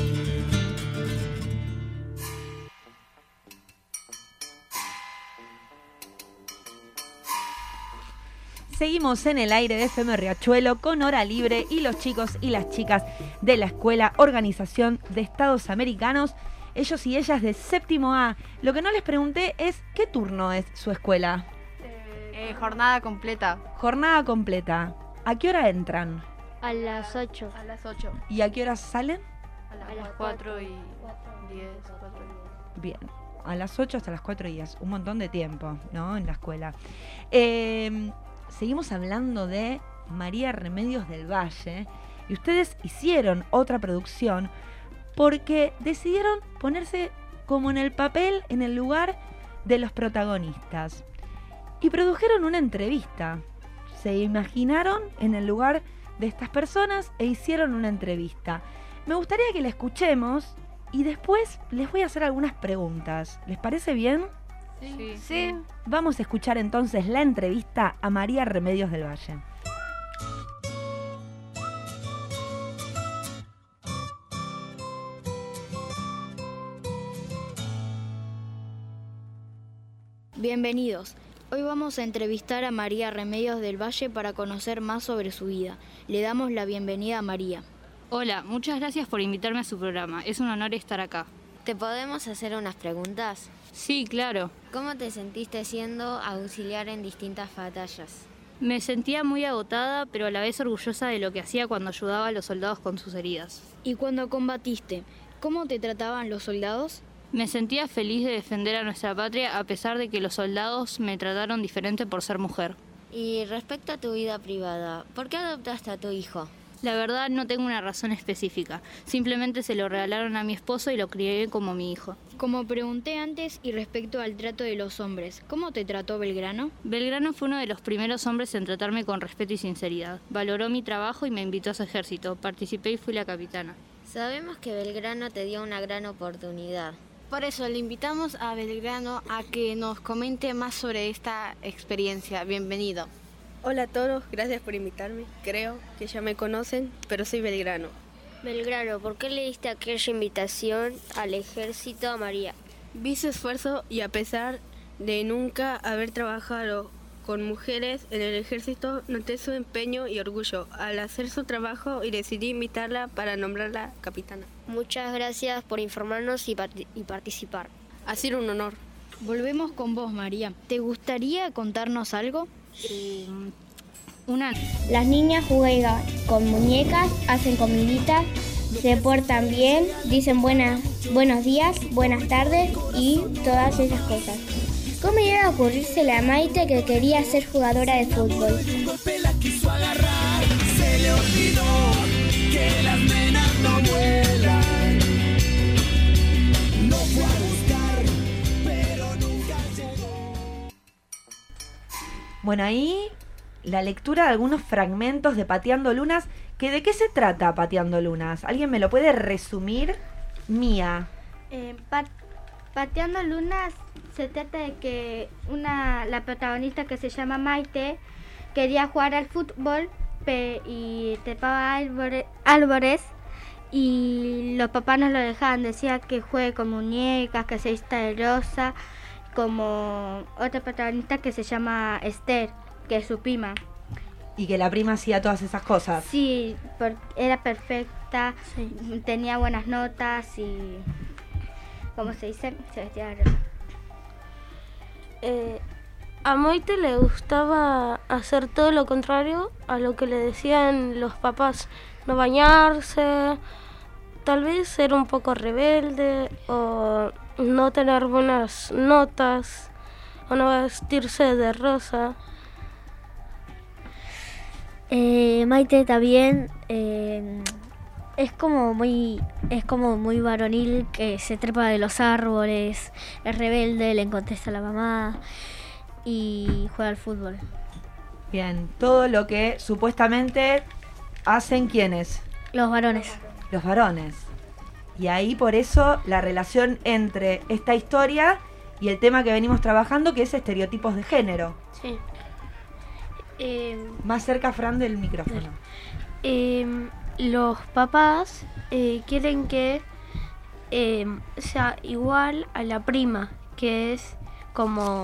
Seguimos en el aire de FM Riachuelo con Hora Libre y los chicos y las chicas de la Escuela Organización de Estados Americanos, ellos y ellas de séptimo A. Lo que no les pregunté es ¿qué turno es su escuela? Jornada completa. Jornada completa. ¿A qué hora entran? A las 8. A las 8. ¿Y a qué hora salen? A las 4 y 10. Bien. A las 8 hasta las 4 y 10. Un montón de tiempo, ¿no? En la escuela. Seguimos hablando de María Remedios del Valle y ustedes hicieron otra producción porque decidieron ponerse como en el papel, en el lugar de los protagonistas y produjeron una entrevista. Se imaginaron en el lugar de estas personas e hicieron una entrevista. Me gustaría que la escuchemos y después les voy a hacer algunas preguntas. ¿Les parece bien? Sí. Vamos a escuchar entonces la entrevista a María Remedios del Valle. Bienvenidos. Hoy vamos a entrevistar a María Remedios del Valle para conocer más sobre su vida. Le damos la bienvenida a María. Hola, muchas gracias por invitarme a su programa. Es un honor estar acá. ¿Te podemos hacer unas preguntas? Sí, claro. ¿Cómo te sentiste siendo auxiliar en distintas batallas? Me sentía muy agotada, pero a la vez orgullosa de lo que hacía cuando ayudaba a los soldados con sus heridas. ¿Y cuando combatiste, cómo te trataban los soldados? Me sentía feliz de defender a nuestra patria a pesar de que los soldados me trataron diferente por ser mujer. Y respecto a tu vida privada, ¿por qué adoptaste a tu hijo? La verdad no tengo una razón específica, simplemente se lo regalaron a mi esposo y lo crié como mi hijo. Como pregunté antes y respecto al trato de los hombres, ¿cómo te trató Belgrano? Belgrano fue uno de los primeros hombres en tratarme con respeto y sinceridad. Valoró mi trabajo y me invitó a su ejército. Participé y fui la capitana. Sabemos que Belgrano te dio una gran oportunidad. Por eso le invitamos a Belgrano a que nos comente más sobre esta experiencia. Bienvenido. Hola a todos, gracias por invitarme. Creo que ya me conocen, pero soy Belgrano. Belgrano, ¿por qué le diste aquella invitación al ejército a María? Vi su esfuerzo y a pesar de nunca haber trabajado con mujeres en el ejército, noté su empeño y orgullo al hacer su trabajo y decidí invitarla para nombrarla capitana. Muchas gracias por informarnos y participar. Ha sido un honor. Volvemos con vos, María. ¿Te gustaría contarnos algo? Las niñas juegan con muñecas, hacen comiditas, se portan bien, dicen buenos días, buenas tardes y todas esas cosas. ¿Cómo iba a ocurrirse a Maite que quería ser jugadora de fútbol? Un golpe la quiso agarrar, se le olvidó que las nenas no vuelan. No fue a buscar, pero nunca llegó. Bueno, ahí la lectura de algunos fragmentos de Pateando Lunas. ¿Que ¿De qué se trata Pateando Lunas? ¿Alguien me lo puede resumir? Mía. Pateando Lunas se trata de que la protagonista, que se llama Maite, quería jugar al fútbol y trepaba árboles y los papás no lo dejaban. Decía que juegue con muñecas, que se vista de rosa, como otra protagonista que se llama Esther, que es su prima. Y que la prima hacía todas esas cosas. Sí, era perfecta, sí. Tenía buenas notas y, ¿cómo se dice? Se vestía de rosa. A Maite le gustaba hacer todo lo contrario a lo que le decían los papás. No bañarse, tal vez ser un poco rebelde o no tener buenas notas o no vestirse de rosa. Maite también es como muy varonil, que se trepa de los árboles, es rebelde, le contesta a la mamá y juega al fútbol. Bien, todo lo que supuestamente hacen ¿quiénes? Los varones. Los varones. Y ahí por eso la relación entre esta historia y el tema que venimos trabajando, que es estereotipos de género. Sí. Más cerca, Fran, del micrófono. Los papás quieren que sea igual a la prima, que es como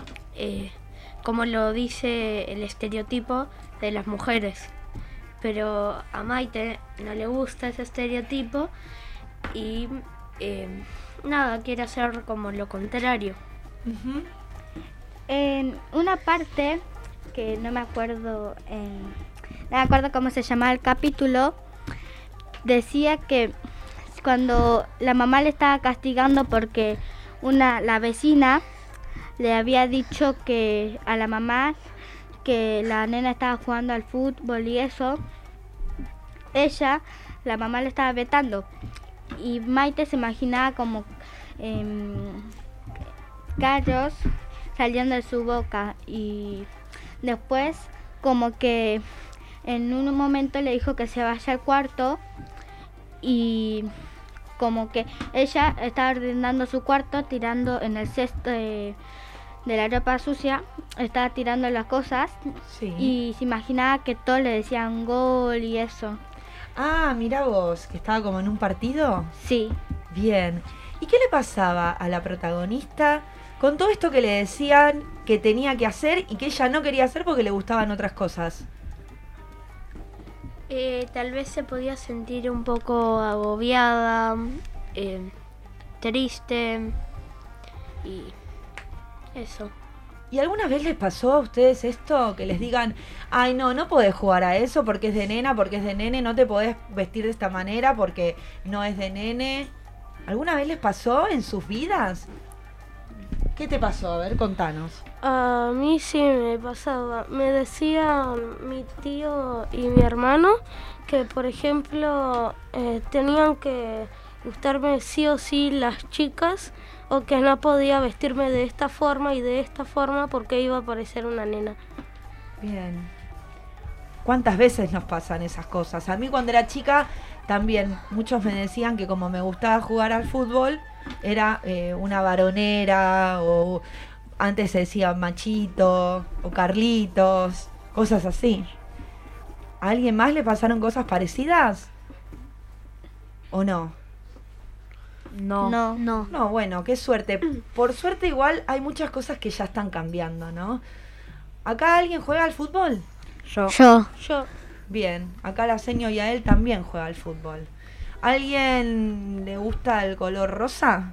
lo dice el estereotipo de las mujeres. Pero a Maite no le gusta ese estereotipo y quiere hacer como lo contrario. Uh-huh. En una parte que no me acuerdo cómo se llamaba el capítulo, decía que cuando la mamá le estaba castigando porque la vecina le había dicho que a la mamá que la nena estaba jugando al fútbol y eso, la mamá le estaba vetando y Maite se imaginaba como gallos saliendo de su boca y después como que en un momento le dijo que se vaya al cuarto y como que ella estaba ordenando su cuarto, tirando en el cesto de la ropa sucia, estaba tirando las cosas. Sí. Y se imaginaba que todos le decían gol y eso. Ah, mirá vos, que estaba como en un partido. Sí. Bien. ¿Y qué le pasaba a la protagonista con todo esto que le decían que tenía que hacer y que ella no quería hacer porque le gustaban otras cosas? Tal vez se podía sentir un poco agobiada, triste y eso. ¿Y alguna vez les pasó a ustedes esto? Que les digan, ay no podés jugar a eso porque es de nena, porque es de nene, no te podés vestir de esta manera porque no es de nene. ¿Alguna vez les pasó en sus vidas? ¿Qué te pasó? A ver, contanos. A mí sí me pasaba. Me decían mi tío y mi hermano que, por ejemplo, tenían que gustarme sí o sí las chicas, o que no podía vestirme de esta forma y de esta forma porque iba a parecer una nena. Bien. ¿Cuántas veces nos pasan esas cosas? A mí cuando era chica también muchos me decían que como me gustaba jugar al fútbol era una varonera, o antes se decía machito o Carlitos, cosas así. ¿A alguien más le pasaron cosas parecidas? ¿O no? No, bueno, qué suerte. Por suerte igual hay muchas cosas que ya están cambiando, ¿no? ¿Acá alguien juega al fútbol? Yo. Bien, acá la seño y a él también juega al fútbol. ¿Alguien le gusta el color rosa?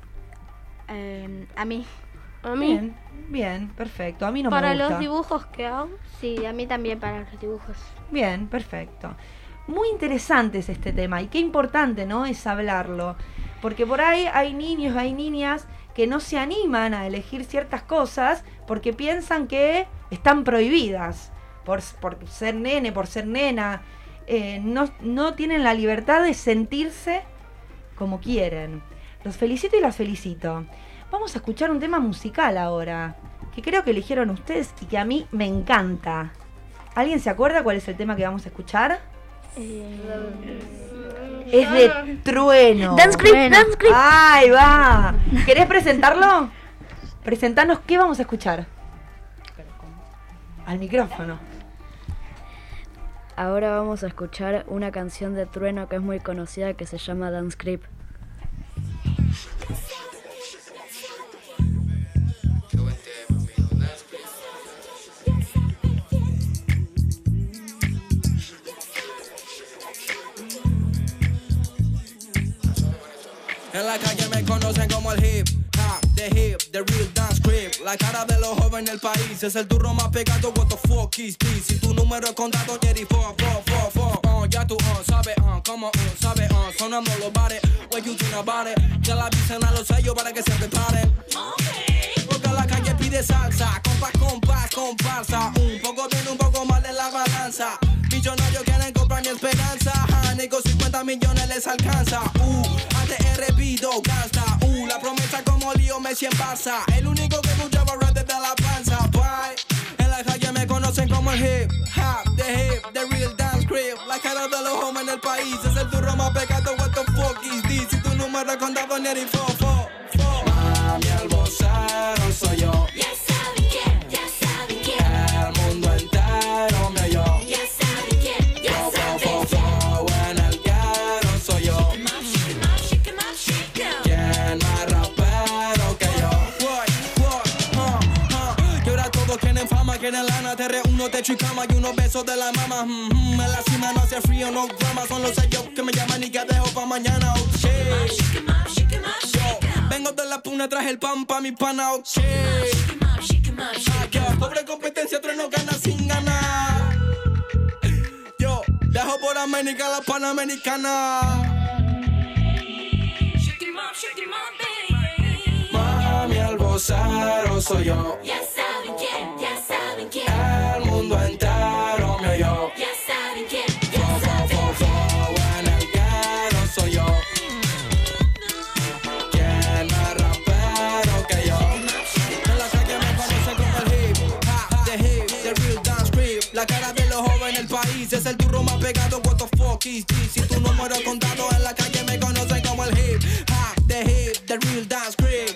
A mí. Bien, perfecto. A mí no me gusta. ¿Para los dibujos que hago? Sí, a mí también para los dibujos. Bien, perfecto. Muy interesante es este tema y qué importante, ¿no? Es hablarlo. Porque por ahí hay niños, hay niñas que no se animan a elegir ciertas cosas porque piensan que están prohibidas por ser nene, por ser nena. No tienen la libertad de sentirse como quieren. Los felicito y las felicito. Vamos a escuchar un tema musical ahora, que creo que eligieron ustedes y que a mí me encanta. ¿Alguien se acuerda cuál es el tema que vamos a escuchar? Es de Trueno. Dance Creep. ¡Ahí va! ¿Querés presentarlo? Presentanos qué vamos a escuchar. Al micrófono. Ahora vamos a escuchar una canción de Trueno que es muy conocida que se llama Dance Creep. En la calle me conocen como el hip hop, the real dance creep. La cara de los jóvenes del país es el turro más pegado. What the fuck is this? Si tu número es contado, Jerry, ya tú sabes, como sabes, sonando los bares. What you think about it? Ya la avisen a los sellos para que se preparen. Porque la calle pide salsa, comparsa. Un poco bien, un poco mal en la balanza. Millonarios quieren comprar mi esperanza. Ni con 50 millones les alcanza. Antes he repito, gasta. La promesa como Lío Messi en Barça. El único que escuchaba rap desde la panza. Bye. En la calle me conocen como el hip hop, the real dance creep. La cara de los jóvenes del país es el turro más pecado. What the fuck is this? Si tu número es contado, ni el Mami, el vocero soy yo. Ya saben quién. El mundo entero me oyó. Ya saben quién. En el guero soy yo. ¿Quién más rapero que yo? Que ahora todos quieren fama, quieren lana. Te reúno, techo y cama y unos besos de la mama. En la cima no hace frío, no drama. Son los sellos que me llaman y que dejo pa' mañana. Oh shit. Vengo de la puna, traje el pan pa' mi pana. Oh shit. Pobre competencia, Trueno gana sin ganar. Yo viajo por América, la Panamericana. Mami, el vocero soy yo. Ya saben quién. El mundo entero me oyó. Ya saben quién. En el guero soy yo. ¿Quién más rapero que yo? En la calle me conocen como el hip hop, the real dance creep. La cara de los jóvenes del país es el turro más pegado. What the fuck is this? Si tu número es contado, en la calle me conocen como el hip hop, the real dance creep.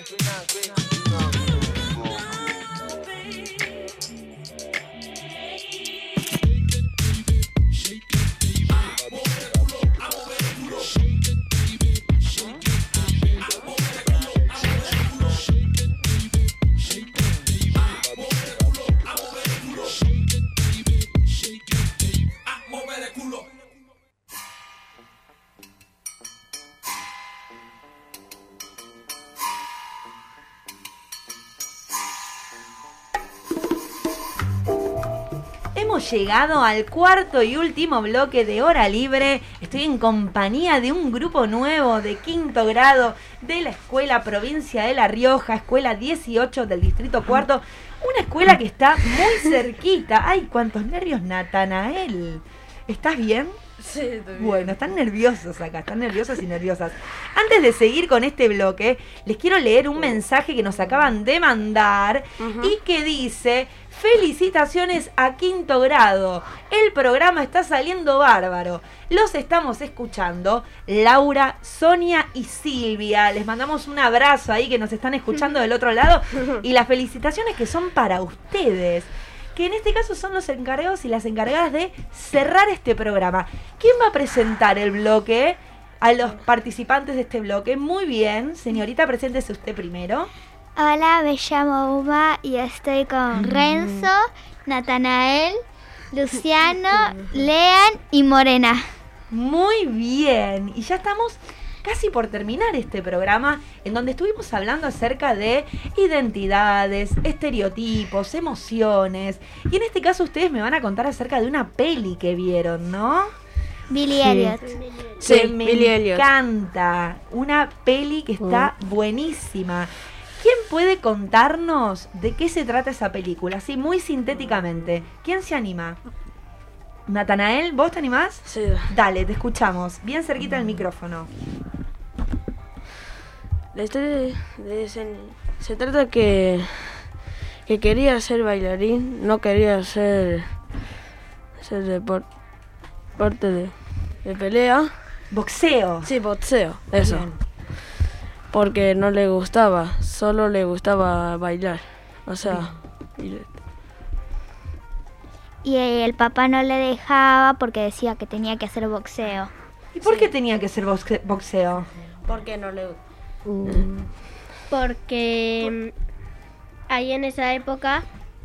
hemos llegado al cuarto y último bloque de Hora Libre. Estoy en compañía de un grupo nuevo de 5º grado de la Escuela Provincia de La Rioja, Escuela 18 del Distrito Cuarto. Una escuela que está muy cerquita. ¡Ay, cuántos nervios, Natanael! ¿Estás bien? Sí, estoy bien. Bueno, están nerviosos acá, están nerviosos y nerviosas. Antes de seguir con este bloque, les quiero leer un mensaje que nos acaban de mandar y que dice: felicitaciones a 5º grado, el programa está saliendo bárbaro, los estamos escuchando, Laura, Sonia y Silvia. Les mandamos un abrazo ahí que nos están escuchando del otro lado y las felicitaciones que son para ustedes, que en este caso son los encargados y las encargadas de cerrar este programa. ¿Quién va a presentar el bloque a los participantes de este bloque? Muy bien, señorita, preséntese usted primero. Hola, me llamo Uma y estoy con Renzo, Natanael, Luciano, Lean y Morena. Muy bien, y ya estamos casi por terminar este programa en donde estuvimos hablando acerca de identidades, estereotipos, emociones. Y en este caso ustedes me van a contar acerca de una peli que vieron, ¿no? Billy Elliot. Sí, Sí, me Billy Elliot. encanta. Una peli que está buenísima. ¿Quién puede contarnos de qué se trata esa película? Así, muy sintéticamente. ¿Quién se anima? Natanael, ¿vos te animás? Sí. Dale, te escuchamos. Bien cerquita del micrófono. La historia se trata que quería ser bailarín, no quería ser deporte de pelea. ¿Boxeo? Sí, boxeo, eso. Bien. Porque no le gustaba, solo le gustaba bailar. O sea, Y el papá no le dejaba porque decía que tenía que hacer boxeo. ¿Y por qué tenía que ser boxeo? porque no le Porque ahí en esa época,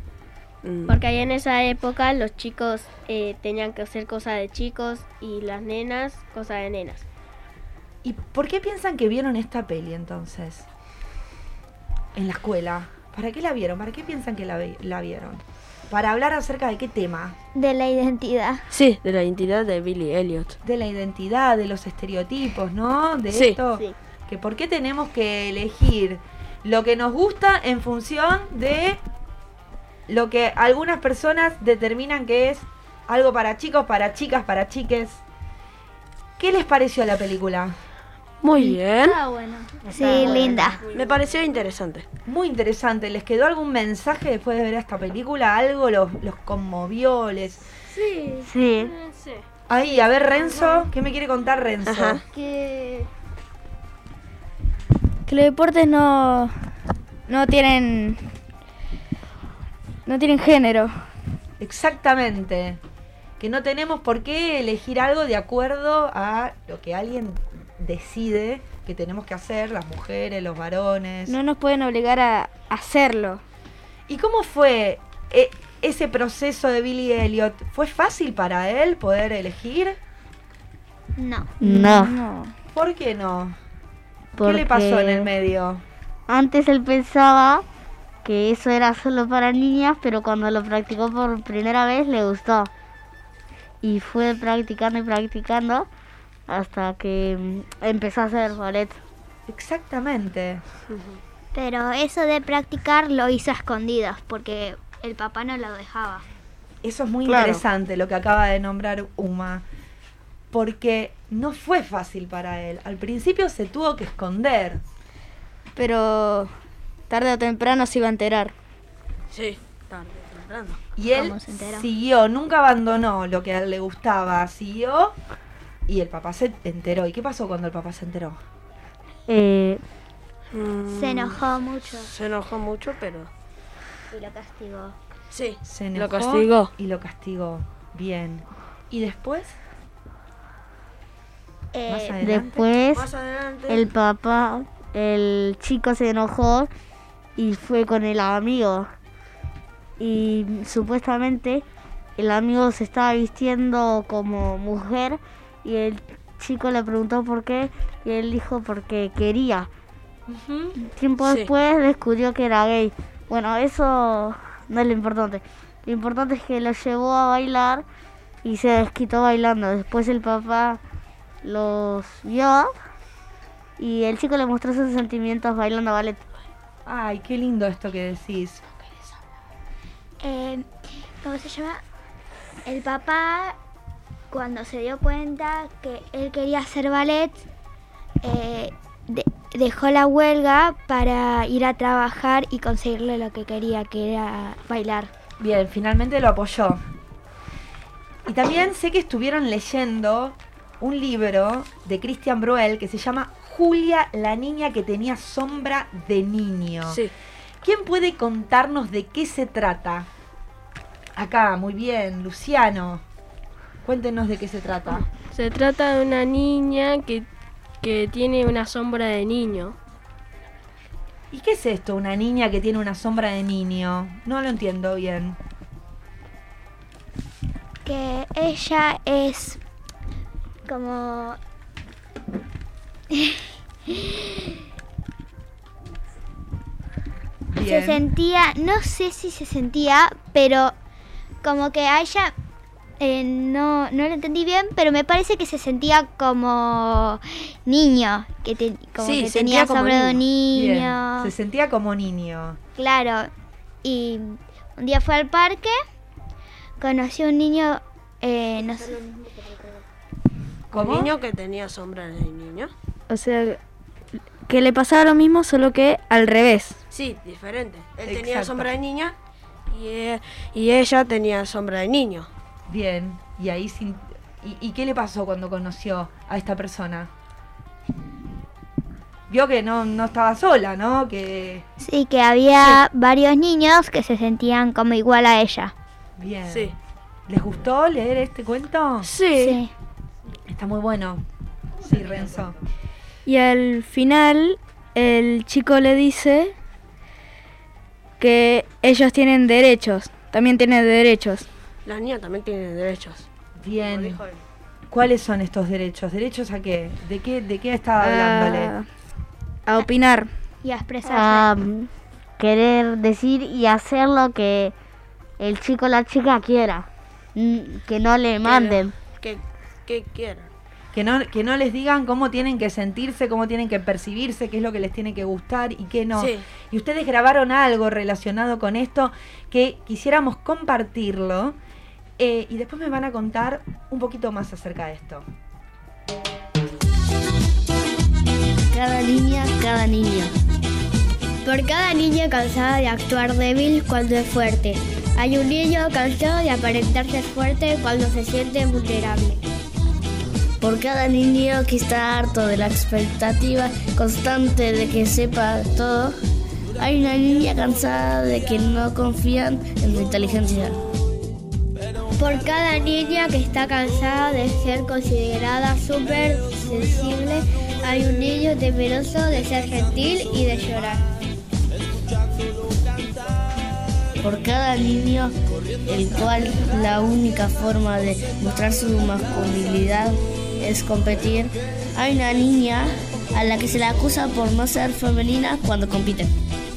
los chicos tenían que hacer cosas de chicos y las nenas cosas de nenas. ¿Y por qué piensan que vieron esta peli entonces? En la escuela. ¿Para qué la vieron? ¿Para qué piensan que la vieron? Para hablar acerca de qué tema. De la identidad. Sí, de la identidad de Billy Elliot. De la identidad, de los estereotipos, ¿no? De Sí. esto. Sí. Que por qué tenemos que elegir lo que nos gusta en función de lo que algunas personas determinan que es algo para chicos, para chicas, para chiques. ¿Qué les pareció la película? Muy bien. Ah, bueno. Sí, linda. Me pareció interesante. Muy interesante. ¿Les quedó algún mensaje después de ver esta película? ¿Algo los conmovió? Sí. Sí. Ahí, a ver, Renzo, ¿qué me quiere contar Renzo? Ajá. Que los deportes no tienen género. Exactamente. Que no tenemos por qué elegir algo de acuerdo a lo que alguien decide que tenemos que hacer, las mujeres, los varones. No nos pueden obligar a hacerlo. ¿Y cómo fue ese proceso de Billy Elliot? ¿Fue fácil para él poder elegir? No. No. ¿Por qué no? Porque ¿Qué le pasó en el medio? Antes él pensaba que eso era solo para niñas, pero cuando lo practicó por primera vez le gustó. Y fue practicando y practicando hasta que empezó a hacer ballet. Exactamente. Pero eso de practicar lo hizo a escondidas porque el papá no lo dejaba. Eso es muy Claro. interesante lo que acaba de nombrar Uma. Porque no fue fácil para él. Al principio se tuvo que esconder. Pero tarde o temprano se iba a enterar. Sí, tarde o temprano. Y él ¿Cómo se enteró? siguió, nunca abandonó lo que a él le gustaba. Siguió y el papá se enteró. ¿Y qué pasó cuando el papá se enteró? Se enojó mucho Se enojó mucho, pero y lo castigó. sí, Se lo enojó castigó. y lo castigó. Bien. ¿Y después? Más adelante. Después Más adelante. el papá, el chico se enojó y fue con el amigo. Y supuestamente el amigo se estaba vistiendo como mujer y el chico le preguntó por qué y él dijo porque quería. Tiempo Sí. después descubrió que era gay. Bueno, eso no es lo importante. Lo importante es que lo llevó a bailar y se desquitó bailando. Después el papá los vio y el chico le mostró sus sentimientos bailando ballet. Ay, qué lindo esto que decís. ¿Cómo se llama? El papá, cuando se dio cuenta que él quería hacer ballet, dejó la huelga para ir a trabajar y conseguirle lo que quería, que era bailar. Bien, finalmente lo apoyó. Y también sé que estuvieron leyendo un libro de Christian Bruel que se llama Julia, la niña que tenía sombra de niño. Sí. ¿Quién puede contarnos de qué se trata? Acá, muy bien, Luciano. Cuéntenos de qué se trata. Se trata de una niña que tiene una sombra de niño. ¿Y qué es esto, una niña que tiene una sombra de niño? No lo entiendo bien. Que ella es como... Se sentía, no sé si se sentía, pero como que a ella no lo entendí bien, pero me parece que se sentía como niño, que tenía sombra de niño. Bien. Se sentía como niño. Claro, y un día fue al parque, conoció a un niño, no sé. ¿Un niño que tenía sombra de niño? O sea, que le pasaba lo mismo, solo que al revés. Sí, diferente. Él tenía sombra de niña y ella tenía sombra de niño. Bien, y ahí ¿Y qué le pasó cuando conoció a esta persona? Vio que no estaba sola, ¿no? Sí, que había varios niños que se sentían como igual a ella. Bien. Sí. ¿Les gustó leer este cuento? Sí. Está muy bueno. Sí, Renzo. Y al final el chico le dice que ellos tienen derechos, también tienen derechos. La niña también tiene derechos. Bien. ¿Cuáles son estos derechos? ¿Derechos a qué? ¿De qué estaba hablándole? A opinar. Y a expresarse. Querer decir y hacer lo que el chico o la chica quiera. Que no le manden. Que quieran. Que no les digan cómo tienen que sentirse, cómo tienen que percibirse, qué es lo que les tiene que gustar y qué no. Sí. Y ustedes grabaron algo relacionado con esto que quisiéramos compartirlo y después me van a contar un poquito más acerca de esto. Cada niña, cada niño. Por cada niña cansada de actuar débil cuando es fuerte, hay un niño cansado de aparentarse fuerte cuando se siente vulnerable. Por cada niño que está harto de la expectativa constante de que sepa todo, hay una niña cansada de que no confían en su inteligencia. Por cada niña que está cansada de ser considerada súper sensible, hay un niño temeroso de ser gentil y de llorar. Por cada niño el cual la única forma de mostrar su masculinidad es competir, hay una niña a la que se le acusa por no ser femenina cuando compite.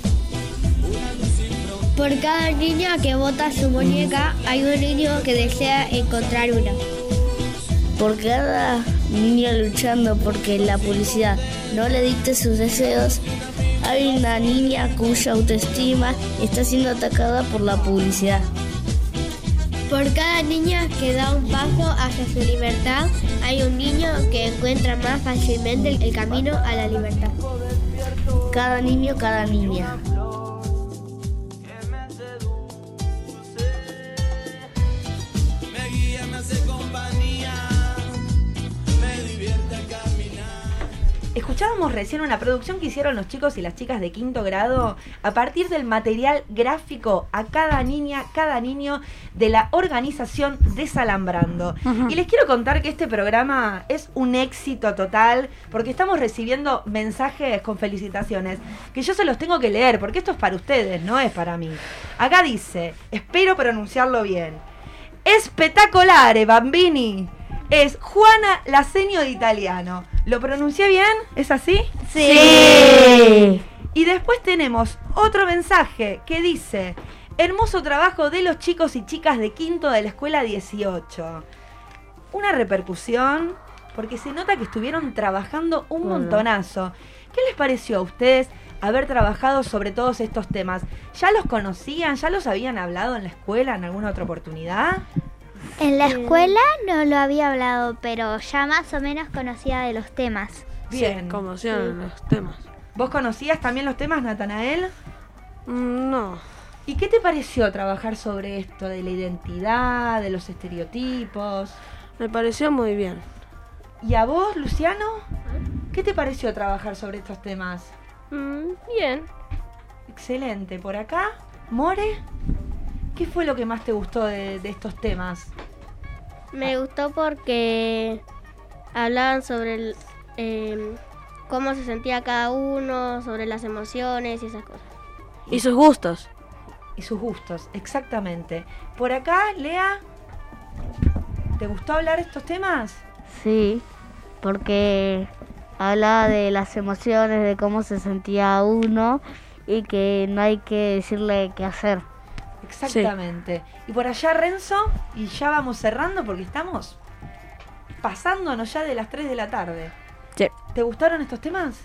Por cada niña que bota su muñeca, hay un niño que desea encontrar una. Por cada niño luchando porque la publicidad no le dicte sus deseos, hay una niña cuya autoestima está siendo atacada por la publicidad. Por cada niña que da un paso hacia su libertad, hay un niño que encuentra más fácilmente el camino a la libertad. Cada niño, cada niña. Escuchábamos recién una producción que hicieron los chicos y las chicas de quinto grado a partir del material gráfico a cada niña, cada niño de la organización Desalambrando. Y les quiero contar que este programa es un éxito total porque estamos recibiendo mensajes con felicitaciones que yo se los tengo que leer porque esto es para ustedes, no es para mí. Acá dice, espero pronunciarlo bien, Espectacolare, bambini. Es Juana Laseño de Italiano. ¿Lo pronuncié bien? ¿Es así? Sí. Y después tenemos otro mensaje que dice: Hermoso trabajo de los chicos y chicas de quinto de la escuela 18. Una repercusión, porque se nota que estuvieron trabajando un montonazo. ¿Qué les pareció a ustedes haber trabajado sobre todos estos temas? ¿Ya los conocían? ¿Ya los habían hablado en la escuela en alguna otra oportunidad? En la escuela no lo había hablado, pero ya más o menos conocía de los temas. Bien. Sí, conocían los temas. ¿Vos conocías también los temas, Natanael? No. ¿Y qué te pareció trabajar sobre esto de la identidad, de los estereotipos? Me pareció muy bien. ¿Y a vos, Luciano? ¿Qué te pareció trabajar sobre estos temas? Bien. Excelente. ¿Por acá? ¿More? ¿Qué fue lo que más te gustó de estos temas? Me gustó porque hablaban sobre cómo se sentía cada uno, sobre las emociones y esas cosas. Y sus gustos. Y sus gustos, exactamente. Por acá, Lea, ¿te gustó hablar de estos temas? Sí, porque hablaba de las emociones, de cómo se sentía uno y que no hay que decirle qué hacer. Exactamente. Sí. Y por allá, Renzo, y ya vamos cerrando porque estamos pasándonos ya de las 3 de la tarde. Sí. ¿Te gustaron estos temas?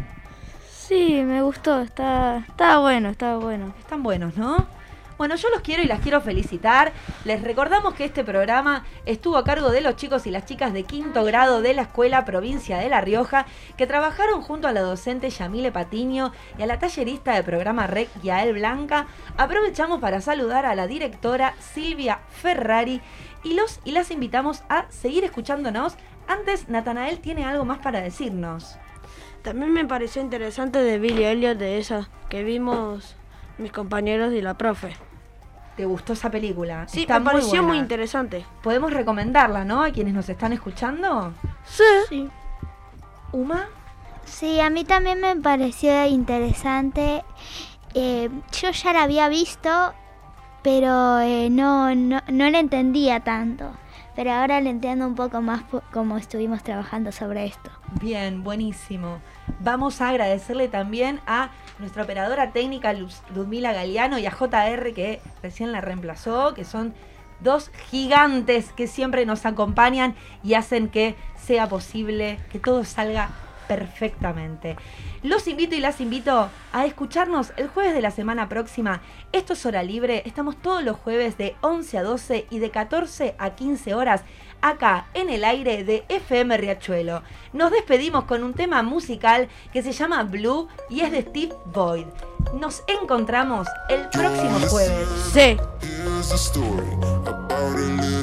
Sí, me gustó, estaba bueno. Están buenos, ¿no? Bueno, yo los quiero y las quiero felicitar. Les recordamos que este programa estuvo a cargo de los chicos y las chicas de quinto grado de la Escuela Provincia de La Rioja, que trabajaron junto a la docente Yamile Patiño y a la tallerista de programa REC, Yael Blanca. Aprovechamos para saludar a la directora Silvia Ferrari y las invitamos a seguir escuchándonos. Antes, Natanael tiene algo más para decirnos. También me pareció interesante de Billy Elliot, de esa que vimos mis compañeros y la profe. ¿Te gustó esa película? Sí, está me pareció muy muy interesante. Podemos recomendarla, ¿no? A quienes nos están escuchando. Sí. ¿Uma? Sí, a mí también me pareció interesante. Yo ya la había visto, pero no la entendía tanto. Pero ahora le entiendo un poco más como estuvimos trabajando sobre esto. Bien, buenísimo. Vamos a agradecerle también a nuestra operadora técnica Ludmila Galeano y a JR, que recién la reemplazó, que son dos gigantes que siempre nos acompañan y hacen que sea posible que todo salga perfectamente. Los invito y las invito a escucharnos el jueves de la semana próxima. Esto es Hora Libre. Estamos todos los jueves de 11 a 12 y de 14 a 15 horas acá en el aire de FM Riachuelo. Nos despedimos con un tema musical que se llama Blue y es de Steve Boyd. Nos encontramos el próximo jueves. Sí.